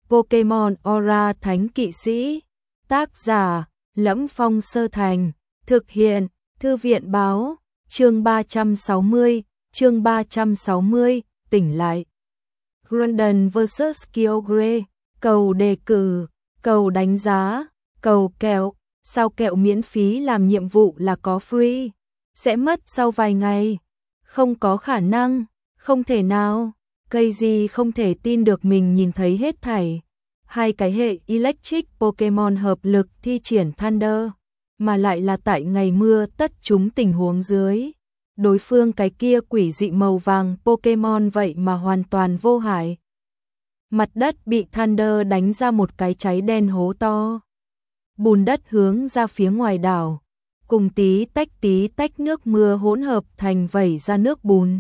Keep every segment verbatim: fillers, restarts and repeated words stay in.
Pokemon Aura Thánh Kỵ Sĩ. Tác giả: Lẫm Phong Sơ Thành. Thực hiện: Thư viện báo. Chương ba trăm sáu mươi, chương ba trăm sáu mươi, tỉnh lại. Groudon versus Kyogre. Cầu đề cử, cầu đánh giá, cầu kẹo. Sao kẹo miễn phí làm nhiệm vụ là có free? Sẽ mất sau vài ngày. Không có khả năng, không thể nào. Cây gì không thể tin được mình nhìn thấy hết thảy. Hai cái hệ Electric Pokemon hợp lực thi triển Thunder, mà lại là tại ngày mưa tất chúng tình huống dưới. Đối phương cái kia quỷ dị màu vàng Pokemon vậy mà hoàn toàn vô hại. Mặt đất bị Thunder đánh ra một cái cháy đen hố to. Bùn đất hướng ra phía ngoài đảo, cùng tí tách tí tách nước mưa hỗn hợp thành vẩy ra nước bùn.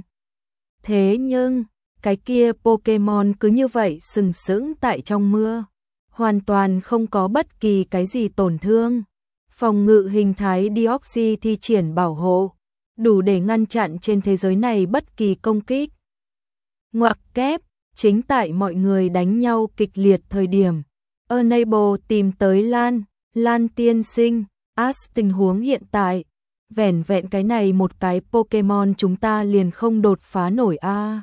Thế nhưng, cái kia Pokemon cứ như vậy sừng sững tại trong mưa, hoàn toàn không có bất kỳ cái gì tổn thương. Phòng ngự hình thái Deoxys thi triển bảo hộ, đủ để ngăn chặn trên thế giới này bất kỳ công kích. Ngoặc kép, chính tại mọi người đánh nhau kịch liệt thời điểm, Enable tìm tới Lan, Lan tiên sinh, Ash tình huống hiện tại, vẻn vẹn cái này một cái Pokemon chúng ta liền không đột phá nổi a. À.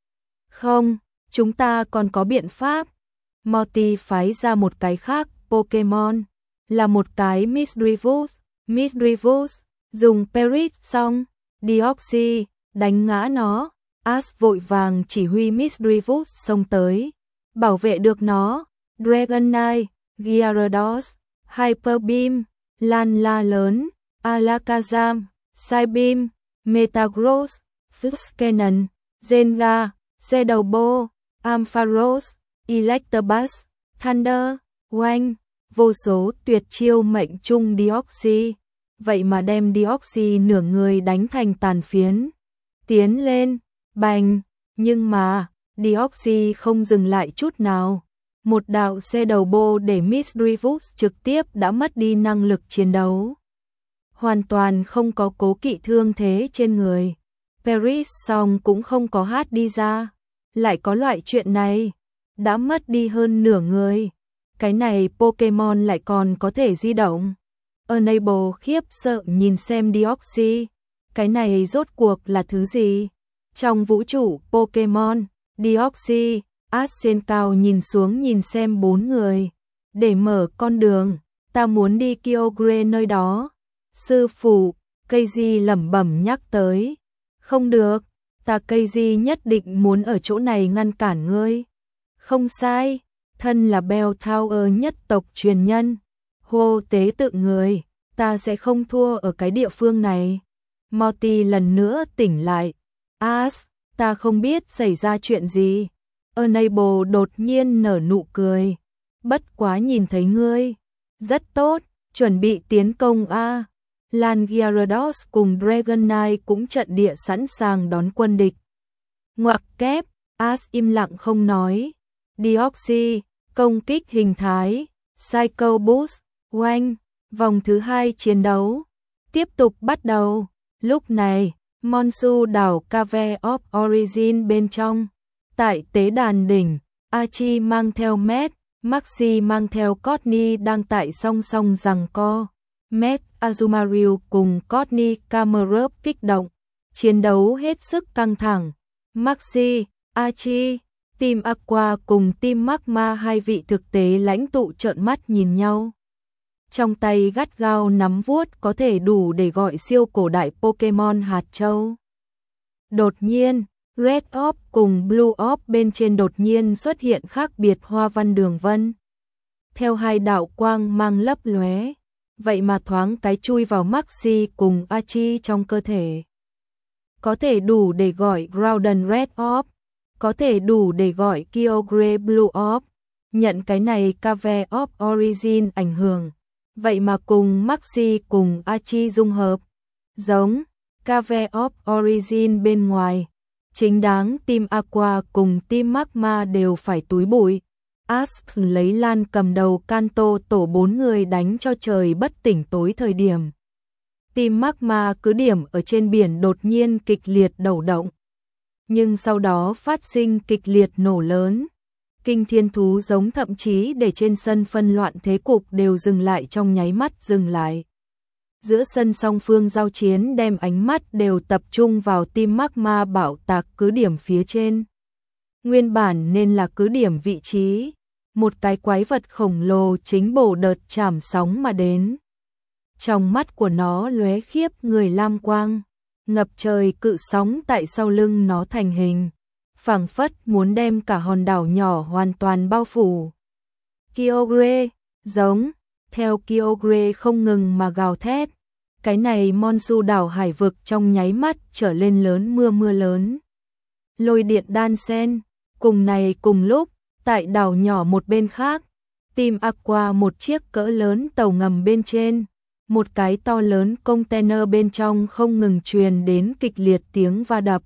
Không, chúng ta còn có biện pháp. Morty phái ra một cái khác Pokemon, là một cái Misdreavus, Misdreavus, dùng Perish xong, Deoxys, đánh ngã nó, Ash vội vàng chỉ huy Misdreavus xông tới, bảo vệ được nó. Dragonite, Gyarados, Hyper Beam, Lan la lớn, Alakazam, Psybeam, Metagross, Fuskenon, Zenga, Shadowball, Ampharos, Electabuzz, Thunder, Oanh, vô số tuyệt chiêu mệnh trung Deoxys, vậy mà đem Deoxys nửa người đánh thành tàn phiến. Tiến lên, bành, nhưng mà, Deoxys không dừng lại chút nào. Một đạo Shadowball để Misdreavus trực tiếp đã mất đi năng lực chiến đấu. Hoàn toàn không có cố kỵ thương thế trên người. Perish xong cũng không có hát đi ra. Lại có loại chuyện này. Đã mất đi hơn nửa người. Cái này Pokemon lại còn có thể di động. Enable khiếp sợ nhìn xem Deoxys. Cái này rốt cuộc là thứ gì? Trong vũ trụ Pokemon, Deoxys, Ash trên cao nhìn xuống nhìn xem bốn người. Để mở con đường, ta muốn đi Kyogre nơi đó. Sư phụ, Keiji lẩm bẩm nhắc tới. Không được, ta Keiji nhất định muốn ở chỗ này ngăn cản ngươi. Không sai, thân là Bell Tower nhất tộc truyền nhân. Hô tế tự người, ta sẽ không thua ở cái địa phương này. Morty lần nữa tỉnh lại. Ash, ta không biết xảy ra chuyện gì. Enable đột nhiên nở nụ cười. Bất quá nhìn thấy ngươi. Rất tốt, chuẩn bị tiến công a. Lan Gyarados cùng Dragonite cũng trận địa sẵn sàng đón quân địch. Ngoặc kép, Ash im lặng không nói. Deoxys, công kích hình thái, Psycho Boost, oanh, vòng thứ hai chiến đấu. Tiếp tục bắt đầu. Lúc này, Monsu đảo Cave of Origin bên trong. Tại tế đàn đỉnh, Archie mang theo Matt, Maxie mang theo Courtney đang tại song song giằng co. Matt Azumarill cùng Courtney Camerup kích động, chiến đấu hết sức căng thẳng. Maxie, Archie, Team Aqua cùng Team Magma hai vị thực tế lãnh tụ trợn mắt nhìn nhau. Trong tay gắt gao nắm vuốt có thể đủ để gọi siêu cổ đại Pokemon hạt châu. Đột nhiên, Red Orb cùng Blue Orb bên trên đột nhiên xuất hiện khác biệt hoa văn đường vân. Theo hai đạo quang mang lấp lóe, vậy mà thoáng cái chui vào Maxie cùng Archie trong cơ thể. Có thể đủ để gọi Groudon Red Orb, có thể đủ để gọi Kyogre Blue Orb, nhận cái này Cave of Origin ảnh hưởng, vậy mà cùng Maxie cùng Archie dung hợp. Giống, Cave of Origin bên ngoài, chính đáng Team Aqua cùng Team Magma đều phải túi bụi. Ash lấy Lan cầm đầu Kanto tổ bốn người đánh cho trời bất tỉnh tối thời điểm. Team Magma cứ điểm ở trên biển đột nhiên kịch liệt đẩu động. Nhưng sau đó phát sinh kịch liệt nổ lớn. Kinh thiên thú giống thậm chí để trên sân phân loạn thế cục đều dừng lại trong nháy mắt dừng lại. Giữa sân song phương giao chiến đem ánh mắt đều tập trung vào tim magma bạo tạc cứ điểm phía trên. Nguyên bản nên là cứ điểm vị trí, một cái quái vật khổng lồ chính bổ đợt chảm sóng mà đến. Trong mắt của nó lóe khiếp người lam quang, ngập trời cự sóng tại sau lưng nó thành hình, phảng phất muốn đem cả hòn đảo nhỏ hoàn toàn bao phủ. Kyogre, giống, theo Kyogre không ngừng mà gào thét, cái này Monsu đảo hải vực trong nháy mắt trở lên lớn mưa mưa lớn. Lôi điện đan sen, cùng này cùng lúc, tại đảo nhỏ một bên khác, Team Aqua một chiếc cỡ lớn tàu ngầm bên trên, một cái to lớn container bên trong không ngừng truyền đến kịch liệt tiếng va đập.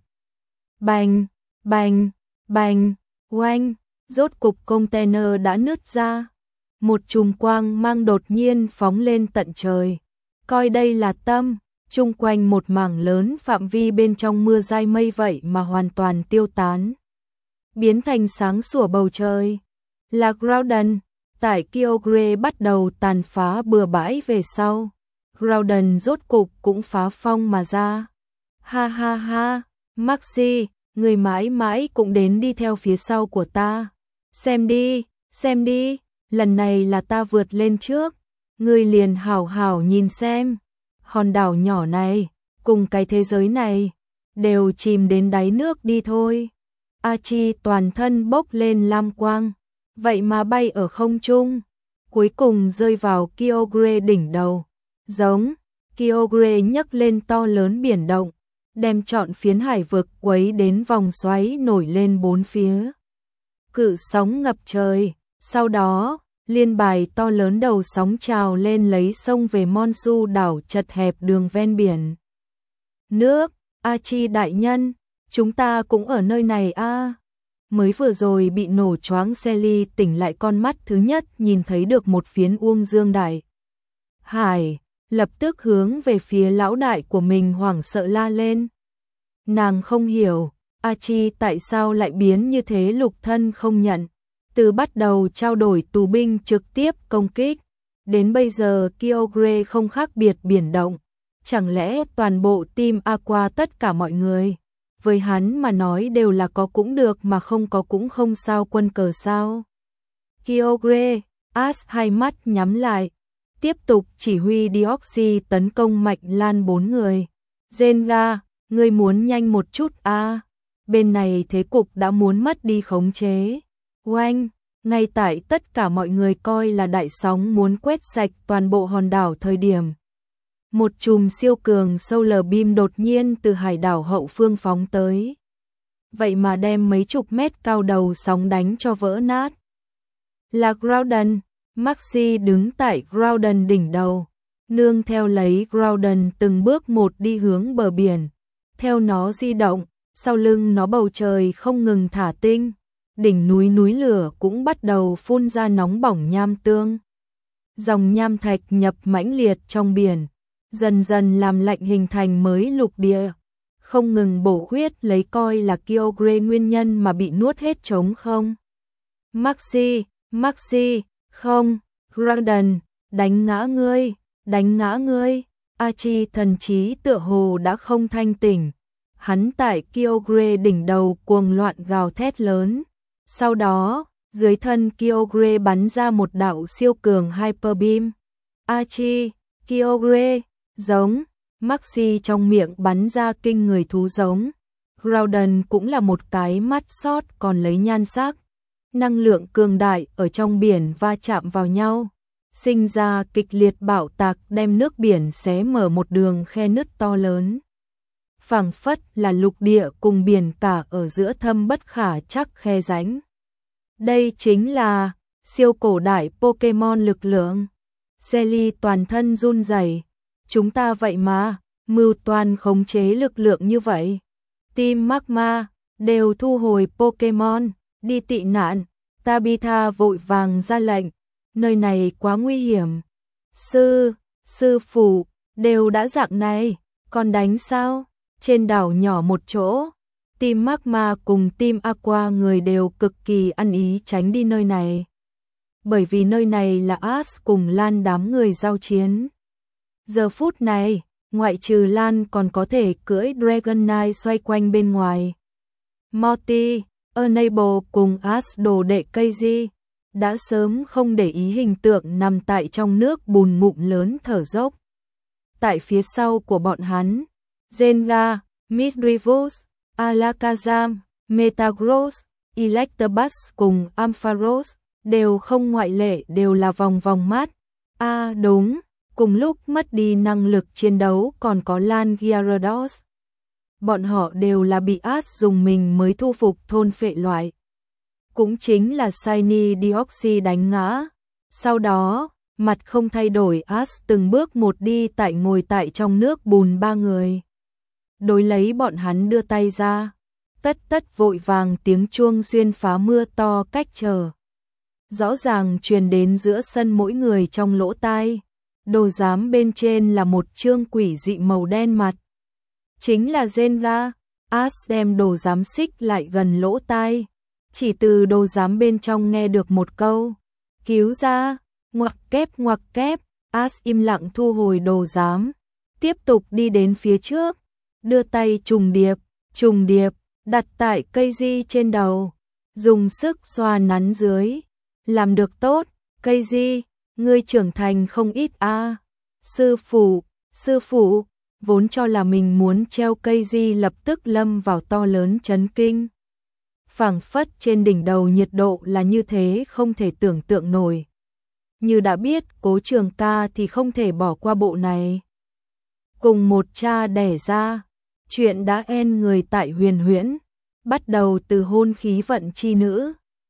Bành, bành, bành, oanh, rốt cục container đã nứt ra. Một chùm quang mang đột nhiên phóng lên tận trời. Coi đây là tâm, chung quanh một mảng lớn phạm vi bên trong mưa dai mây vậy mà hoàn toàn tiêu tán, biến thành sáng sủa bầu trời. Là Groudon, tại Kyogre bắt đầu tàn phá bừa bãi về sau, Groudon rốt cục cũng phá phong mà ra. Ha ha ha, Maxi, người mãi mãi cũng đến đi theo phía sau của ta. Xem đi, xem đi, lần này là ta vượt lên trước, ngươi liền hảo hảo nhìn xem. Hòn đảo nhỏ này, cùng cái thế giới này, đều chìm đến đáy nước đi thôi. Archie toàn thân bốc lên lam quang, vậy mà bay ở không trung, cuối cùng rơi vào Kyogre đỉnh đầu. Giống, Kyogre nhấc lên to lớn biển động, đem trọn phiến hải vực quấy đến vòng xoáy nổi lên bốn phía. Cự sóng ngập trời, sau đó, liên bài to lớn đầu sóng trào lên lấy sông về Monsu đảo chật hẹp đường ven biển. Nước, Archie đại nhân, chúng ta cũng ở nơi này a. À. Mới vừa rồi bị nổ choáng Sally tỉnh lại con mắt thứ nhất nhìn thấy được một phiến uông dương đại hải, lập tức hướng về phía lão đại của mình hoảng sợ la lên. Nàng không hiểu, Archie tại sao lại biến như thế, lục thân không nhận. Từ bắt đầu trao đổi tù binh trực tiếp công kích, đến bây giờ Kyogre không khác biệt biển động. Chẳng lẽ toàn bộ team Aqua tất cả mọi người, với hắn mà nói đều là có cũng được mà không có cũng không sao quân cờ sao? Kyogre, Ash hai mắt nhắm lại, tiếp tục chỉ huy Deoxys tấn công Mạch Lan bốn người. Zenga, ngươi muốn nhanh một chút a, à? Bên này thế cục đã muốn mất đi khống chế. Oanh, ngay tại tất cả mọi người coi là đại sóng muốn quét sạch toàn bộ hòn đảo thời điểm, một chùm siêu cường solar beam đột nhiên từ hải đảo hậu phương phóng tới. Vậy mà đem mấy chục mét cao đầu sóng đánh cho vỡ nát. Là Groudon, Maxi đứng tại Groudon đỉnh đầu, nương theo lấy Groudon từng bước một đi hướng bờ biển. Theo nó di động, sau lưng nó bầu trời không ngừng thả tinh. Đỉnh núi núi lửa cũng bắt đầu phun ra nóng bỏng nham tương. Dòng nham thạch nhập mãnh liệt trong biển, dần dần làm lạnh hình thành mới lục địa, không ngừng bổ huyết lấy coi là Kyogre nguyên nhân mà bị nuốt hết trống không. Maxi, Maxi, không, Groudon, đánh ngã ngươi, đánh ngã ngươi. Archie thần trí tựa hồ đã không thanh tỉnh, hắn tại Kyogre đỉnh đầu cuồng loạn gào thét lớn. Sau đó, dưới thân Kyogre bắn ra một đạo siêu cường Hyper Beam. Archie, Kyogre, giống, Maxi trong miệng bắn ra kinh người thú giống. Groudon cũng là một cái mắt sót còn lấy nhan sắc. Năng lượng cường đại ở trong biển va chạm vào nhau, sinh ra kịch liệt bạo tạc đem nước biển xé mở một đường khe nứt to lớn. Phảng phất là lục địa cùng biển cả ở giữa thâm bất khả trắc khe rãnh. Đây chính là siêu cổ đại Pokemon lực lượng. Sally toàn thân run rẩy, chúng ta vậy mà mưu toan khống chế lực lượng như vậy. Team Magma đều thu hồi Pokemon, đi tị nạn. Tabitha vội vàng ra lệnh, nơi này quá nguy hiểm. Sư, sư phụ, đều đã dạng này, còn đánh sao? Trên đảo nhỏ một chỗ, Team Magma cùng Team Aqua người đều cực kỳ ăn ý tránh đi nơi này. Bởi vì nơi này là Ash cùng Lan đám người giao chiến. Giờ phút này, ngoại trừ Lan còn có thể cưỡi Dragon Knight xoay quanh bên ngoài. Morty, Enable cùng Ash đồ đệ Keiji đã sớm không để ý hình tượng nằm tại trong nước bùn ngụm lớn thở dốc. Tại phía sau của bọn hắn, Zenga, Misdreavus, Alakazam, Metagross, Electabuzz cùng Ampharos đều không ngoại lệ đều là vòng vòng mát. À đúng, cùng lúc mất đi năng lực chiến đấu còn có Lan Gyarados. Bọn họ đều là bị Ash dùng mình mới thu phục thôn phệ loại. Cũng chính là Shiny Deoxys đánh ngã. Sau đó, mặt không thay đổi Ash từng bước một đi tại ngồi tại trong nước bùn ba người. Đối lấy bọn hắn đưa tay ra. Tất tất vội vàng tiếng chuông xuyên phá mưa to cách trở. Rõ ràng truyền đến giữa sân mỗi người trong lỗ tai. Đồ giám bên trên là một chương quỷ dị màu đen mặt. Chính là Zenga. Ash đem đồ giám xích lại gần lỗ tai. Chỉ từ đồ giám bên trong nghe được một câu. Cứu ra, ngoặc kép ngoặc kép. Ash im lặng thu hồi đồ giám. Tiếp tục đi đến phía trước. Đưa tay trùng điệp, trùng điệp, đặt tại cây di trên đầu. Dùng sức xoa nắn dưới. Làm được tốt, cây di, ngươi trưởng thành không ít a. À. Sư phụ, sư phụ, vốn cho là mình muốn treo cây di lập tức lâm vào to lớn chấn kinh. Phảng phất trên đỉnh đầu nhiệt độ là như thế không thể tưởng tượng nổi. Như đã biết Cố Trường Ca thì không thể bỏ qua bộ này. Cùng một cha đẻ ra, chuyện đã en người tại Huyền Huyễn, bắt đầu từ hôn khí vận chi nữ.